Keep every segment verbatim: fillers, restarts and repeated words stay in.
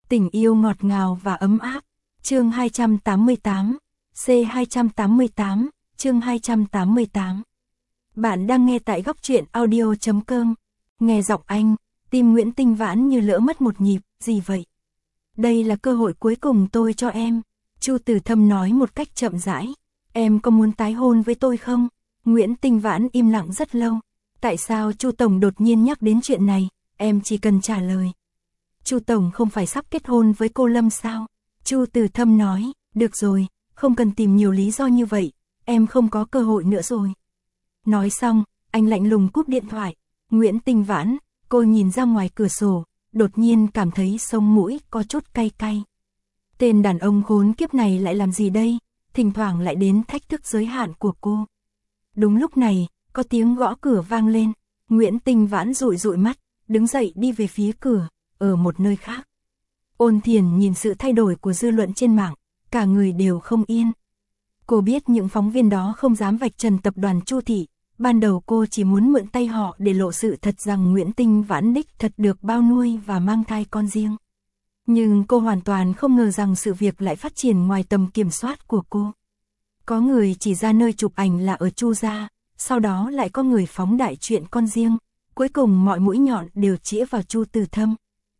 Tình yêu ngọt ngào và ấm áp. Chương hai trăm tám mươi tám. C hai trăm tám mươi tám. Chương hai trăm tám mươi tám. Bạn đang nghe tại góc truyện audio chấm com. Nghe giọng anh, tim Nguyễn Tinh Vãn như lỡ mất một nhịp, gì vậy? Đây là cơ hội cuối cùng tôi cho em. Chu Từ Thâm nói một cách chậm rãi. Em có muốn tái hôn với tôi không? Nguyễn Tinh Vãn im lặng rất lâu. Tại sao Chu Tổng đột nhiên nhắc đến chuyện này? Em chỉ cần trả lời. Chu Tổng không phải sắp kết hôn với cô Lâm sao? Chu Từ Thâm nói, được rồi, không cần tìm nhiều lý do như vậy, em không có cơ hội nữa rồi. Nói xong, anh lạnh lùng cúp điện thoại. Nguyễn Tinh Vãn, cô nhìn ra ngoài cửa sổ, đột nhiên cảm thấy sống mũi có chút cay cay. Tên đàn ông khốn kiếp này lại làm gì đây? Thỉnh thoảng lại đến thách thức giới hạn của cô. Đúng lúc này, có tiếng gõ cửa vang lên. Nguyễn Tinh Vãn dụi dụi mắt, đứng dậy đi về phía cửa, ở một nơi khác. Ôn Thiền nhìn sự thay đổi của dư luận trên mạng, cả người đều không yên. Cô biết những phóng viên đó không dám vạch trần tập đoàn Chu Thị, ban đầu cô chỉ muốn mượn tay họ để lộ sự thật rằng Nguyễn Tinh Vãn đích thật được bao nuôi và mang thai con riêng. Nhưng cô hoàn toàn không ngờ rằng sự việc lại phát triển ngoài tầm kiểm soát của cô. Có người chỉ ra nơi chụp ảnh là ở Chu gia, sau đó lại có người phóng đại chuyện con riêng, cuối cùng mọi mũi nhọn đều chĩa vào Chu Từ Thâm.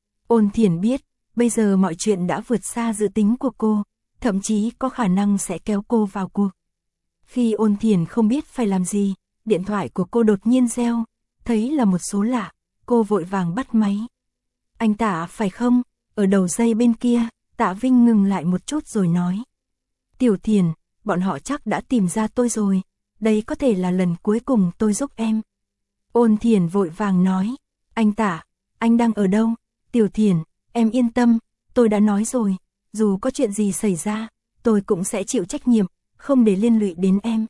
Ôn Thiền biết, bây giờ mọi chuyện đã vượt xa dự tính của cô, thậm chí có khả năng sẽ kéo cô vào cuộc. Khi Ôn Thiền không biết phải làm gì, điện thoại của cô đột nhiên reo, thấy là một số lạ, cô vội vàng bắt máy. Anh Tạ phải không? Ở đầu dây bên kia, Tạ Vinh ngừng lại một chút rồi nói. Tiểu Thiền, bọn họ chắc đã tìm ra tôi rồi, đây có thể là lần cuối cùng tôi giúp em. Ôn Thiền vội vàng nói, anh Tạ, anh đang ở đâu? Tiểu Thiền, em yên tâm, tôi đã nói rồi, dù có chuyện gì xảy ra, tôi cũng sẽ chịu trách nhiệm, không để liên lụy đến em.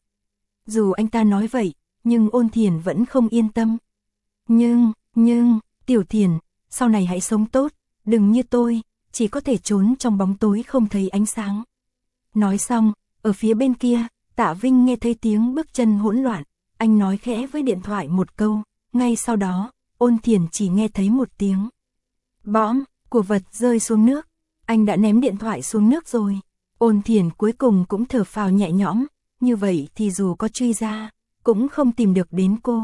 Dù anh ta nói vậy, nhưng Ôn Thiền vẫn không yên tâm. Nhưng, nhưng, Tiểu Thiền, sau này hãy sống tốt, đừng như tôi, chỉ có thể trốn trong bóng tối không thấy ánh sáng. Nói xong, ở phía bên kia, Tạ Vinh nghe thấy tiếng bước chân hỗn loạn, anh nói khẽ với điện thoại một câu, ngay sau đó, Ôn Thiền chỉ nghe thấy một tiếng. Bõm, của vật rơi xuống nước, anh đã ném điện thoại xuống nước rồi. Ôn Thiền cuối cùng cũng thở phào nhẹ nhõm, như vậy thì dù có truy ra, cũng không tìm được đến cô.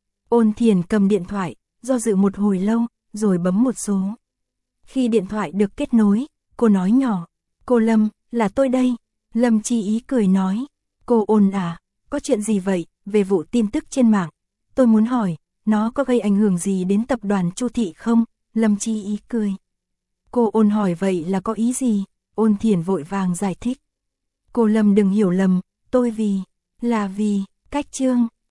Ôn Thiền cầm điện thoại, do dự một hồi lâu, rồi bấm một số. Khi điện thoại được kết nối, cô nói nhỏ, cô Lâm, là tôi đây. Lâm Chi Ý cười nói, cô Ôn à, có chuyện gì vậy, về vụ tin tức trên mạng. Tôi muốn hỏi, nó có gây ảnh hưởng gì đến tập đoàn Chu Thị không? Lâm Chi Ý cười. Cô Ôn hỏi vậy là có ý gì? Ôn Thiền vội vàng giải thích. Cô Lâm đừng hiểu lầm, tôi vì, là vì, cách chương.